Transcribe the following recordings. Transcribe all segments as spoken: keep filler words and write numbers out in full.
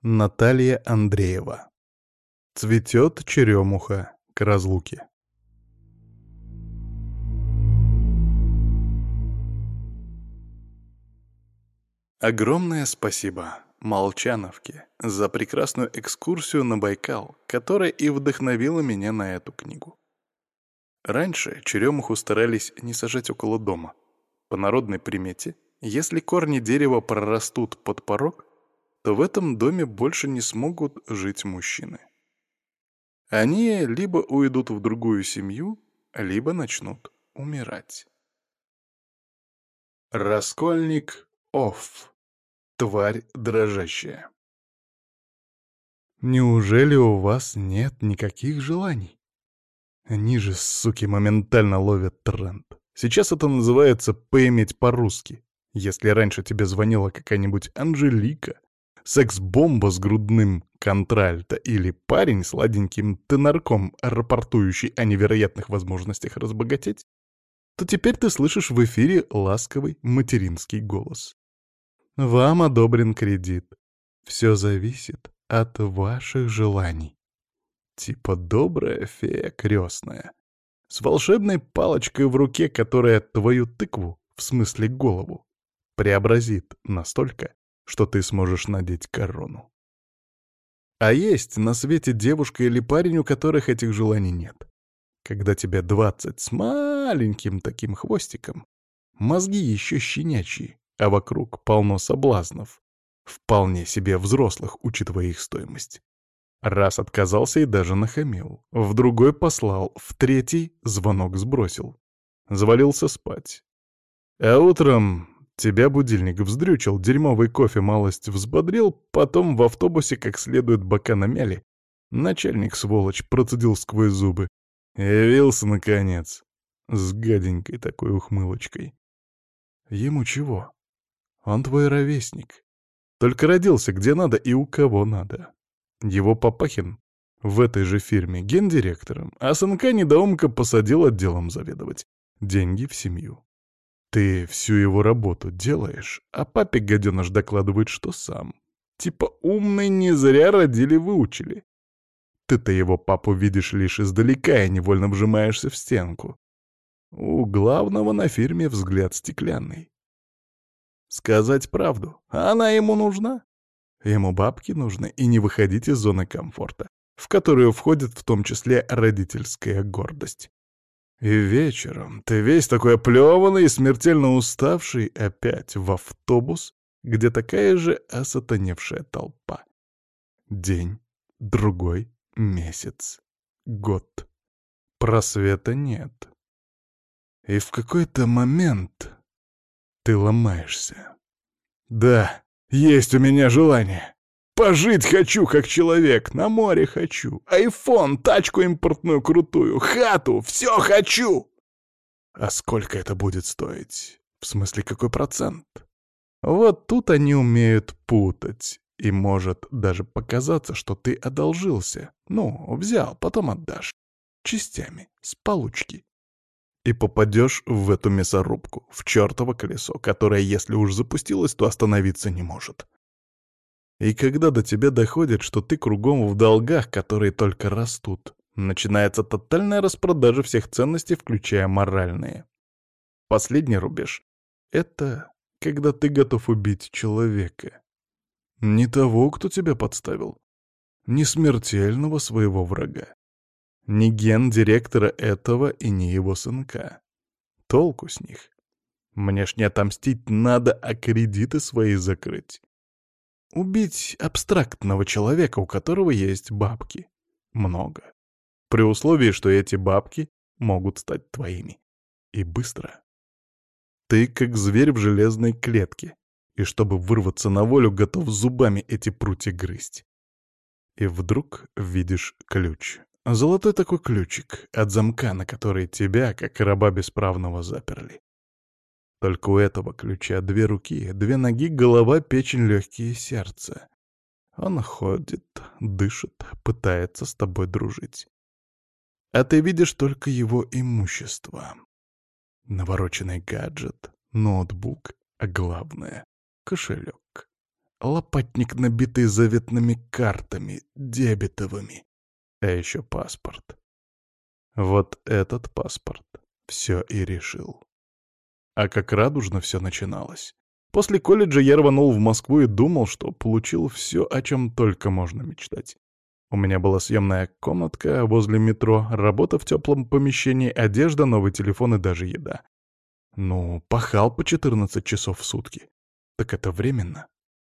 Наталья Андреева. Цветет черемуха к разлуке. Огромное спасибо Молчановке за прекрасную экскурсию на Байкал, которая и вдохновила меня на эту книгу. Раньше черемуху старались не сажать около дома. По народной примете, если корни дерева прорастут под порог, то в этом доме больше не смогут жить мужчины. Они либо уйдут в другую семью, либо начнут умирать. Раскольник Офф. Тварь дрожащая. Неужели у вас нет никаких желаний? Они же, суки, моментально ловят тренд. Сейчас это называется «поиметь по-русски». Если раньше тебе звонила какая-нибудь Анжелика, секс-бомба с грудным контральто или парень с сладеньким тенорком, рапортующий о невероятных возможностях разбогатеть, то теперь ты слышишь в эфире ласковый материнский голос. Вам одобрен кредит. Все зависит от ваших желаний. Типа добрая фея крестная. С волшебной палочкой в руке, которая твою тыкву, в смысле голову, преобразит настолько, что ты сможешь надеть корону. А есть на свете девушка или парень, у которых этих желаний нет. Когда тебе двадцать с маленьким таким хвостиком, мозги еще щенячьи, а вокруг полно соблазнов, вполне себе взрослых, учитывая их стоимость. Раз отказался и даже нахамил, в другой послал, в третий звонок сбросил. Завалился спать. А утром тебя будильник вздрючил, дерьмовый кофе малость взбодрил, потом в автобусе как следует бока намяли. Начальник, сволочь, процедил сквозь зубы. Явился, наконец, с гаденькой такой ухмылочкой. Ему чего? Он твой ровесник. Только родился где надо и у кого надо. Его Папахин в этой же фирме гендиректором, а сынка-недоумка посадил отделом заведовать. Деньги в семью. Ты всю его работу делаешь, а папе гаденыш докладывает, что сам. Типа умный не зря родили-выучили. Ты-то его папу видишь лишь издалека и невольно вжимаешься в стенку. У главного на фирме взгляд стеклянный. Сказать правду, она ему нужна. Ему бабки нужны, и не выходить из зоны комфорта, в которую входит в том числе родительская гордость. И вечером ты весь такой оплеванный и смертельно уставший опять в автобус, где такая же осатаневшая толпа. День, другой, месяц, год. Просвета нет. И в какой-то момент ты ломаешься. Да, есть у меня желание. Пожить хочу, как человек, на море хочу. Айфон, тачку импортную крутую, хату, все хочу. А сколько это будет стоить? В смысле, какой процент? Вот тут они умеют путать. И может даже показаться, что ты одолжился. Ну, взял, потом отдашь. Частями, с получки. И попадешь в эту мясорубку, в чертово колесо, которое, если уж запустилось, то остановиться не может. И когда до тебя доходит, что ты кругом в долгах, которые только растут, начинается тотальная распродажа всех ценностей, включая моральные. Последний рубеж — это когда ты готов убить человека. Не того, кто тебя подставил, не смертельного своего врага. Не гендиректора этого и не его сынка. Толку с них. Мне ж не отомстить надо, а кредиты свои закрыть. Убить абстрактного человека, у которого есть бабки. Много. При условии, что эти бабки могут стать твоими. И быстро. Ты как зверь в железной клетке, и чтобы вырваться на волю, готов зубами эти прутья грызть. И вдруг видишь ключ. Золотой такой ключик от замка, на который тебя, как раба бесправного, заперли. Только у этого ключа две руки, две ноги, голова, печень, легкие, сердце. Он ходит, дышит, пытается с тобой дружить. А ты видишь только его имущество. Навороченный гаджет, ноутбук, а главное — кошелек. лопатник, набитый заветными картами, дебетовыми. А еще паспорт. Вот этот паспорт все и решил. А как радужно все начиналось. После колледжа я рванул в Москву и думал, что получил все, о чем только можно мечтать. У меня была съемная комнатка возле метро, работа в теплом помещении, одежда, новый телефон и даже еда. Ну, пахал по четырнадцать часов в сутки. Так это временно.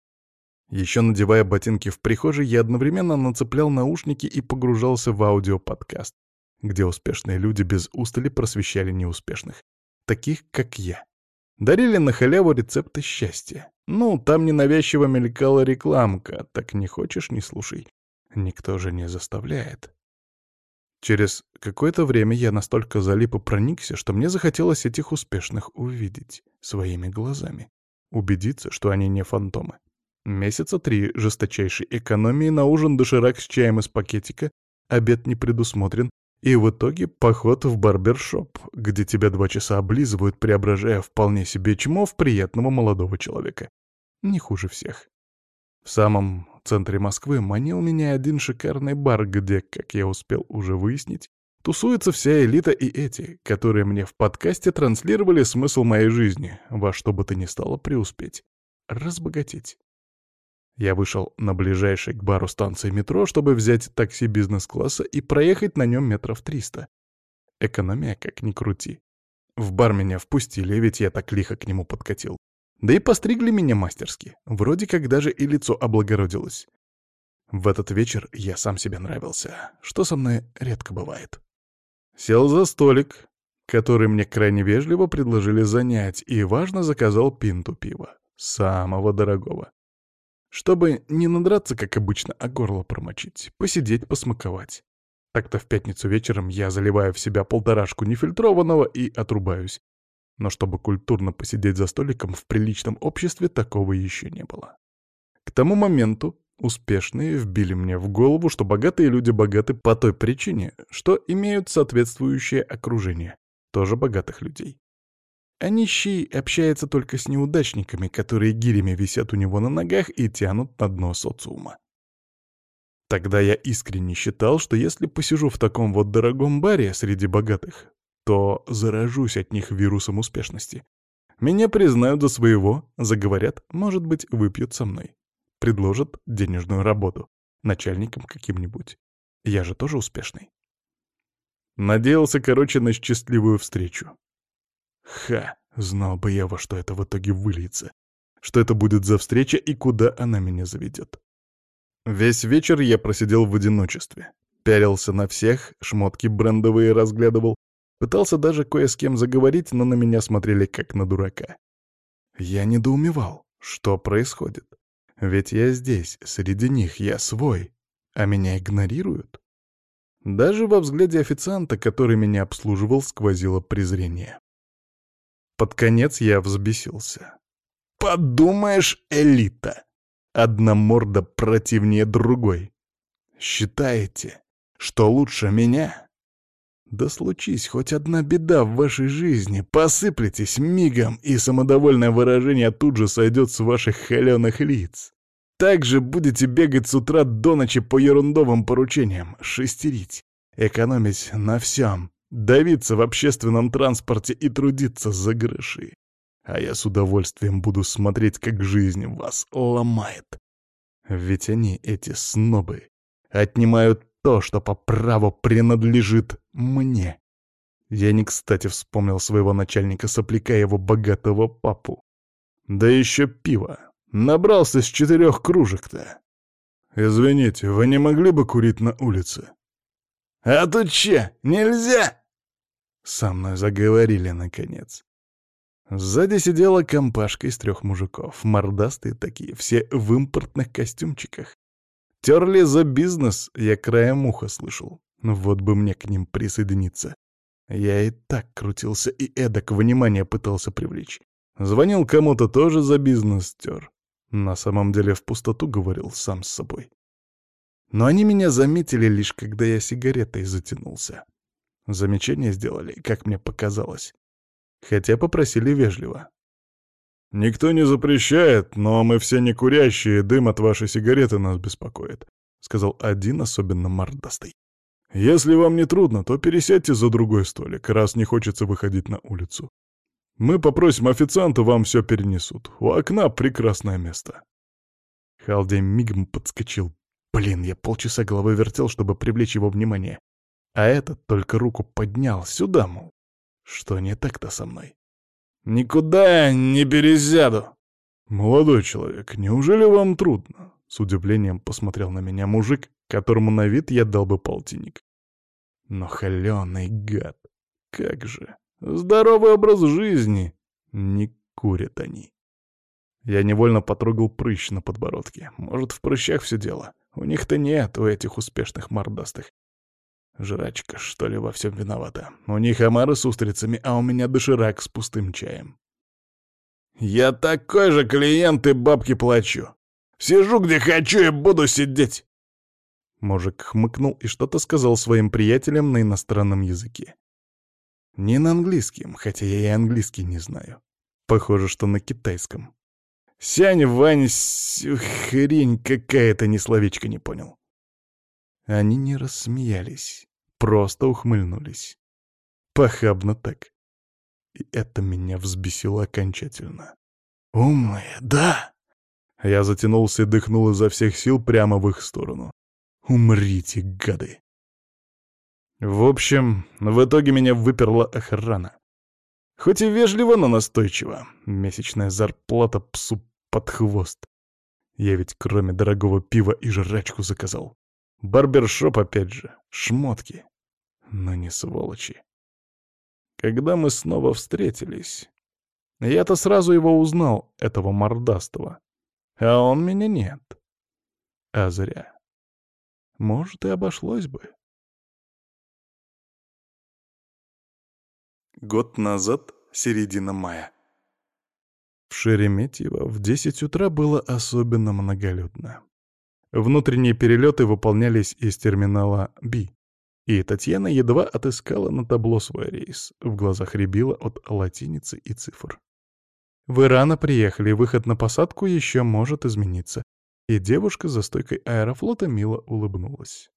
Еще надевая ботинки в прихожей, я одновременно нацеплял наушники и погружался в аудиоподкаст, где успешные люди без устали просвещали неуспешных, таких как я. Дарили на халяву рецепты счастья. Ну, там ненавязчиво мелькала рекламка, так не хочешь — не слушай. Никто же не заставляет. Через какое-то время я настолько залип и проникся, что мне захотелось этих успешных увидеть своими глазами, убедиться, что они не фантомы. Месяца три жесточайшей экономии, на ужин доширак с чаем из пакетика, обед не предусмотрен, и в итоге поход в барбершоп, где тебя два часа облизывают, преображая вполне себе чмо в приятного молодого человека. Не хуже всех. В самом центре Москвы манил меня один шикарный бар, где, как я успел уже выяснить, тусуется вся элита и эти, которые мне в подкасте транслировали смысл моей жизни, во что бы то ни стало преуспеть, разбогатеть. Я вышел на ближайшей к бару станции метро, чтобы взять такси бизнес-класса и проехать на нем метров триста. Экономия как ни крути. В бар меня впустили, ведь я так лихо к нему подкатил. Да и постригли меня мастерски. Вроде как даже и лицо облагородилось. В этот вечер я сам себе нравился, что со мной редко бывает. Сел за столик, который мне крайне вежливо предложили занять, и, важно, заказал пинту пива. Самого дорогого. Чтобы не надраться, как обычно, а горло промочить, посидеть, посмаковать. Так-то в пятницу вечером я заливаю в себя полторашку нефильтрованного и отрубаюсь. Но чтобы культурно посидеть за столиком в приличном обществе, такого еще не было. К тому моменту успешные вбили мне в голову, что богатые люди богаты по той причине, что имеют соответствующее окружение, тоже богатых людей. А нищий общается только с неудачниками, которые гирями висят у него на ногах и тянут на дно социума. Тогда я искренне считал, что если посижу в таком вот дорогом баре среди богатых, то заражусь от них вирусом успешности. Меня признают за своего, заговорят, может быть, выпьют со мной. Предложат денежную работу, начальником каким-нибудь. Я же тоже успешный. Надеялся, короче, на счастливую встречу. Ха, знал бы я, во что это в итоге выльется. Что это будет за встреча и куда она меня заведет. Весь вечер я просидел в одиночестве. Пялился на всех, шмотки брендовые разглядывал. Пытался даже кое с кем заговорить, но на меня смотрели как на дурака. Я недоумевал, что происходит. Ведь я здесь, среди них, я свой, а меня игнорируют. Даже во взгляде официанта, который меня обслуживал, сквозило презрение. Под конец я взбесился. Подумаешь, элита! Одна морда противнее другой. Считаете, что лучше меня? Да случись хоть одна беда в вашей жизни, посыплетесь мигом, и самодовольное выражение тут же сойдет с ваших холеных лиц. Также будете бегать с утра до ночи по ерундовым поручениям, шестерить, экономить на всем, давиться в общественном транспорте и трудиться за гроши. А я с удовольствием буду смотреть, как жизнь вас ломает. Ведь они, эти снобы, отнимают то, что по праву принадлежит мне. Я не кстати вспомнил своего начальника-сопляка, его богатого папу. Да еще пиво. Набрался с четырех кружек-то. Извините, вы не могли бы курить на улице? А тут че, нельзя? Со мной заговорили, наконец. Сзади сидела компашка из трех мужиков, мордастые такие, все в импортных костюмчиках. Терли за бизнес, я краем уха слышал. Вот бы мне к ним присоединиться. Я и так крутился и эдак внимание пытался привлечь. Звонил кому-то тоже за бизнес тер. На самом деле в пустоту говорил сам с собой. Но они меня заметили лишь когда я сигаретой затянулся. Замечание сделали, как мне показалось. Хотя попросили вежливо. «Никто не запрещает, но мы все не курящие, дым от вашей сигареты нас беспокоит», — сказал один особенно мордастый. «Если вам не трудно, то пересядьте за другой столик, раз не хочется выходить на улицу. Мы попросим официанта, вам все перенесут. У окна прекрасное место». Халдей мигом подскочил. Блин, я полчаса головой вертел, чтобы привлечь его внимание. А этот только руку поднял сюда, мол. Что не так-то со мной? «Никуда не пересяду!» «Молодой человек, неужели вам трудно?» С удивлением посмотрел на меня мужик, которому на вид я дал бы полтинник. Но холёный гад. Как же. Здоровый образ жизни. Не курят они. Я невольно потрогал прыщ на подбородке. Может, в прыщах все дело. У них-то нет, у этих успешных мордастых. Жрачка, что ли, во всем виновата. У них омары с устрицами, а у меня доширак с пустым чаем. «Я такой же клиент и бабки плачу. Сижу где хочу и буду сидеть!» Мужик хмыкнул и что-то сказал своим приятелям на иностранном языке. Не на английском, хотя я и английский не знаю. Похоже, что на китайском. «Сянь, Вань, с... хрень какая-то, ни словечко не понял». Они не рассмеялись, просто ухмыльнулись. Похабно так. И это меня взбесило окончательно. «Умные, да!» Я затянулся и дыхнул изо всех сил прямо в их сторону. «Умрите, гады!» В общем, в итоге меня выперла охрана. Хоть и вежливо, но настойчиво. Месячная зарплата псу под хвост. Я ведь кроме дорогого пива и жрачку заказал. Барбершоп опять же, шмотки. Но не сволочи. Когда мы снова встретились, я-то сразу его узнал, этого мордастого. А он меня нет. А зря. Может, и обошлось бы. Год назад, середина мая. В Шереметьево в десять утра было особенно многолюдно. Внутренние перелеты выполнялись из терминала «Би», и Татьяна едва отыскала на табло свой рейс, в глазах рябило от латиницы и цифр. «Вы рано приехали, выход на посадку еще может измениться», и девушка за стойкой аэрофлота мило улыбнулась.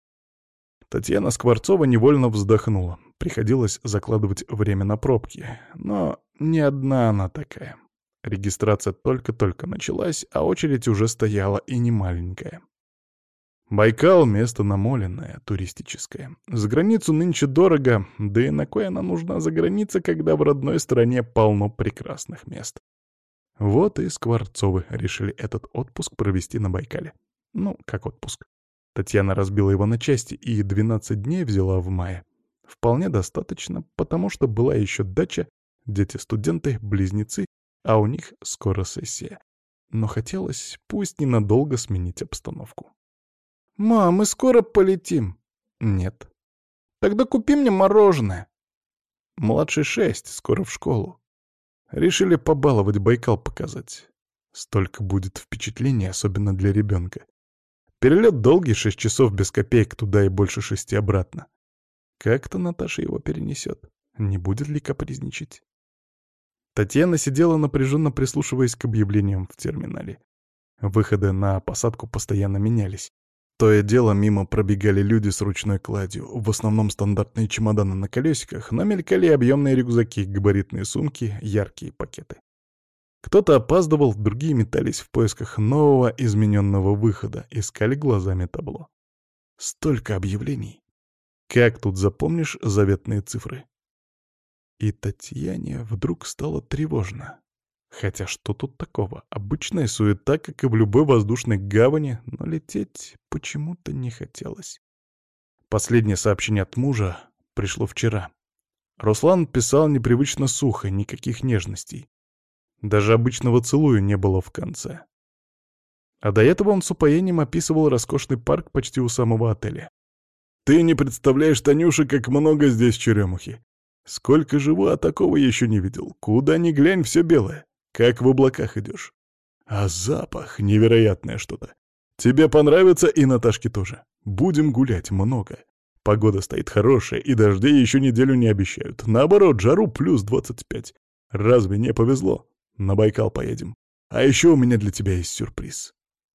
Татьяна Скворцова невольно вздохнула. Приходилось закладывать время на пробки. Но не одна она такая. Регистрация только-только началась, а очередь уже стояла и не маленькая. Байкал — место намоленное, туристическое. За границу нынче дорого, да и на кой она нужна за границей, когда в родной стране полно прекрасных мест. Вот и Скворцовы решили этот отпуск провести на Байкале. Ну, как отпуск. Татьяна разбила его на части и двенадцать дней взяла в мае. Вполне достаточно, потому что была еще дача, дети-студенты, близнецы, а у них скоро сессия. Но хотелось, пусть ненадолго, сменить обстановку. «Мам, мы скоро полетим?» «Нет». «Тогда купи мне мороженое». Младший шесть, скоро в школу. Решили побаловать, Байкал показать. Столько будет впечатлений, особенно для ребенка. Перелет долгий, шесть часов без копеек туда и больше шести обратно. Как-то Наташа его перенесет. Не будет ли капризничать? Татьяна сидела напряженно, прислушиваясь к объявлениям в терминале. Выходы на посадку постоянно менялись. То и дело мимо пробегали люди с ручной кладью, в основном стандартные чемоданы на колесиках, но мелькали объемные рюкзаки, габаритные сумки, яркие пакеты. Кто-то опаздывал, другие метались в поисках нового измененного выхода, искали глазами табло. Столько объявлений. Как тут запомнишь заветные цифры? И Татьяне вдруг стало тревожно. Хотя что тут такого? Обычная суета, как и в любой воздушной гавани, но лететь почему-то не хотелось. Последнее сообщение от мужа пришло вчера. Руслан писал непривычно сухо, никаких нежностей. Даже обычного «целую» не было в конце. А до этого он с упоением описывал роскошный парк почти у самого отеля. «Ты не представляешь, Танюша, как много здесь черемухи. Сколько живу, а такого еще не видел. Куда ни глянь, все белое. Как в облаках идешь. А запах — невероятное что-то. Тебе понравится, и Наташке тоже. Будем гулять много. Погода стоит хорошая, и дождей еще неделю не обещают. Наоборот, жару плюс двадцать пять. Разве не повезло? На Байкал поедем. А еще у меня для тебя есть сюрприз».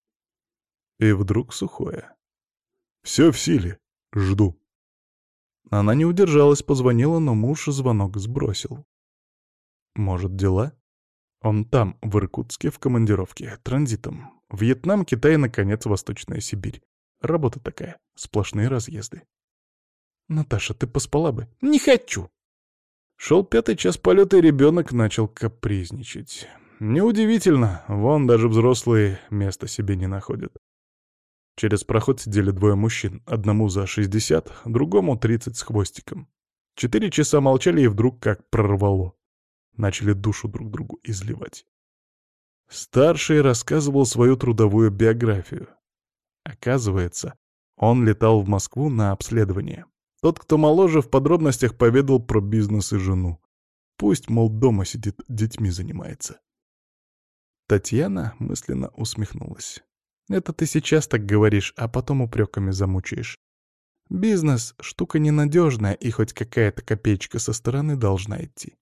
И вдруг сухое. «Все в силе. Жду». Она не удержалась, позвонила, но муж звонок сбросил. Может, дела? Он там, в Иркутске, в командировке, транзитом. Вьетнам, Китай, наконец, Восточная Сибирь. Работа такая, сплошные разъезды. «Наташа, ты поспала бы?» «Не хочу!» Шел пятый час полета, и ребенок начал капризничать. Неудивительно, вон даже взрослые места себе не находят. Через проход сидели двое мужчин, одному за шестьдесят, другому тридцать с хвостиком. Четыре часа молчали, и вдруг как прорвало. Начали душу друг другу изливать. Старший рассказывал свою трудовую биографию. Оказывается, он летал в Москву на обследование. Тот, кто моложе, в подробностях поведал про бизнес и жену. Пусть, мол, дома сидит, детьми занимается. Татьяна мысленно усмехнулась. «Это ты сейчас так говоришь, а потом упреками замучаешь. Бизнес — штука ненадежная, и хоть какая-то копеечка со стороны должна идти».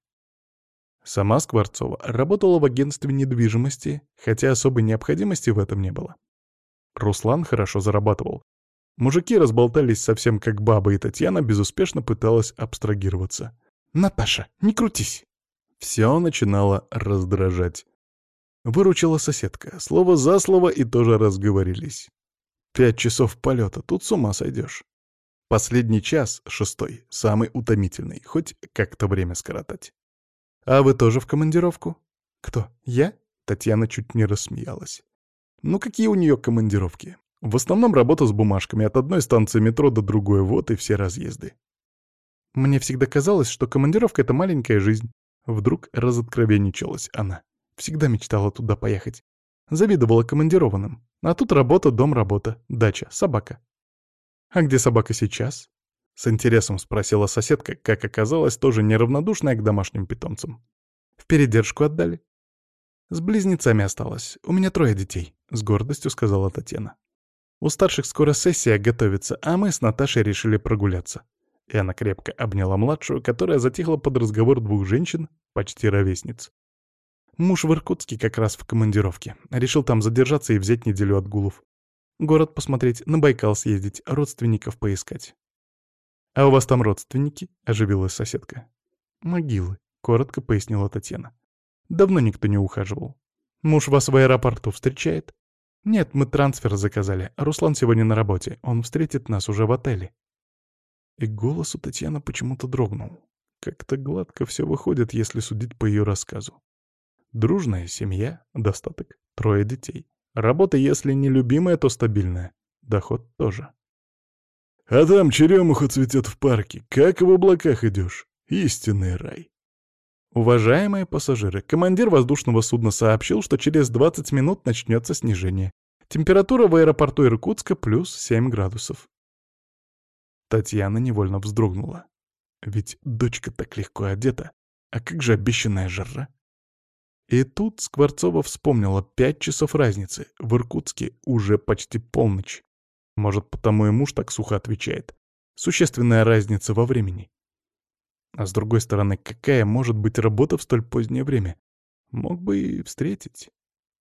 Сама Скворцова работала в агентстве недвижимости, хотя особой необходимости в этом не было. Руслан хорошо зарабатывал. Мужики разболтались совсем как баба, и Татьяна безуспешно пыталась абстрагироваться. «Наташа, не крутись!» Все начинало раздражать. Выручила соседка. Слово за слово и тоже разговорились. Пять часов полета, тут с ума сойдешь. Последний час, шестой, самый утомительный, хоть как-то время скоротать. «А вы тоже в командировку?» «Кто, я?» Татьяна чуть не рассмеялась. «Ну какие у нее командировки? В основном работа с бумажками от одной станции метро до другой, вот и все разъезды». «Мне всегда казалось, что командировка — это маленькая жизнь». Вдруг разоткровенничалась она. Всегда мечтала туда поехать. Завидовала командированным. А тут работа, дом, работа, дача, собака. «А где собака сейчас?» С интересом спросила соседка, как оказалось, тоже неравнодушная к домашним питомцам. «В передержку отдали?» «С близнецами осталось. У меня трое детей», — с гордостью сказала Татьяна. «У старших скоро сессия готовится, а мы с Наташей решили прогуляться». И она крепко обняла младшую, которая затихла под разговор двух женщин, почти ровесниц. Муж в Иркутске как раз в командировке. Решил там задержаться и взять неделю отгулов. Город посмотреть, на Байкал съездить, родственников поискать. «А у вас там родственники?» — оживилась соседка. «Могилы», — коротко пояснила Татьяна. «Давно никто не ухаживал. Муж вас в аэропорту встречает?» «Нет, мы трансфер заказали. Руслан сегодня на работе. Он встретит нас уже в отеле». И голос у Татьяны почему-то дрогнул. Как-то гладко все выходит, если судить по ее рассказу. Дружная семья, достаток, трое детей. Работа, если не любимая, то стабильная. Доход тоже. «А там черемуха цветет в парке. Как в облаках идешь. Истинный рай». Уважаемые пассажиры, командир воздушного судна сообщил, что через двадцать минут начнется снижение. Температура в аэропорту Иркутска плюс семь градусов. Татьяна невольно вздрогнула. Ведь дочка так легко одета. А как же обещанная жара? И тут Скворцова вспомнила пять часов разницы. В Иркутске уже почти полночь. Может, потому и муж так сухо отвечает. Существенная разница во времени. А с другой стороны, какая может быть работа в столь позднее время? Мог бы и встретить.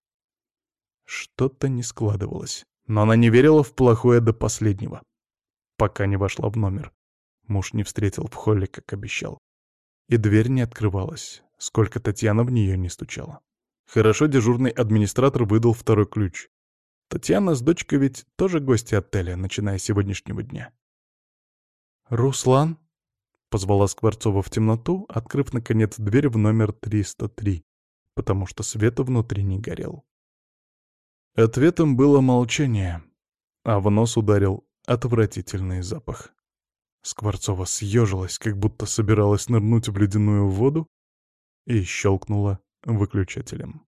Что-то не складывалось. Но она не верила в плохое до последнего. Пока не вошла в номер. Муж не встретил в холле, как обещал. И дверь не открывалась, сколько Татьяна в нее не стучала. Хорошо дежурный администратор выдал второй ключ. Татьяна с дочкой ведь тоже гости отеля, начиная с сегодняшнего дня. «Руслан?» — позвала Скворцова в темноту, открыв, наконец, дверь в номер триста три, потому что света внутри не горел. Ответом было молчание, а в нос ударил отвратительный запах. Скворцова съежилась, как будто собиралась нырнуть в ледяную воду, и щелкнула выключателем.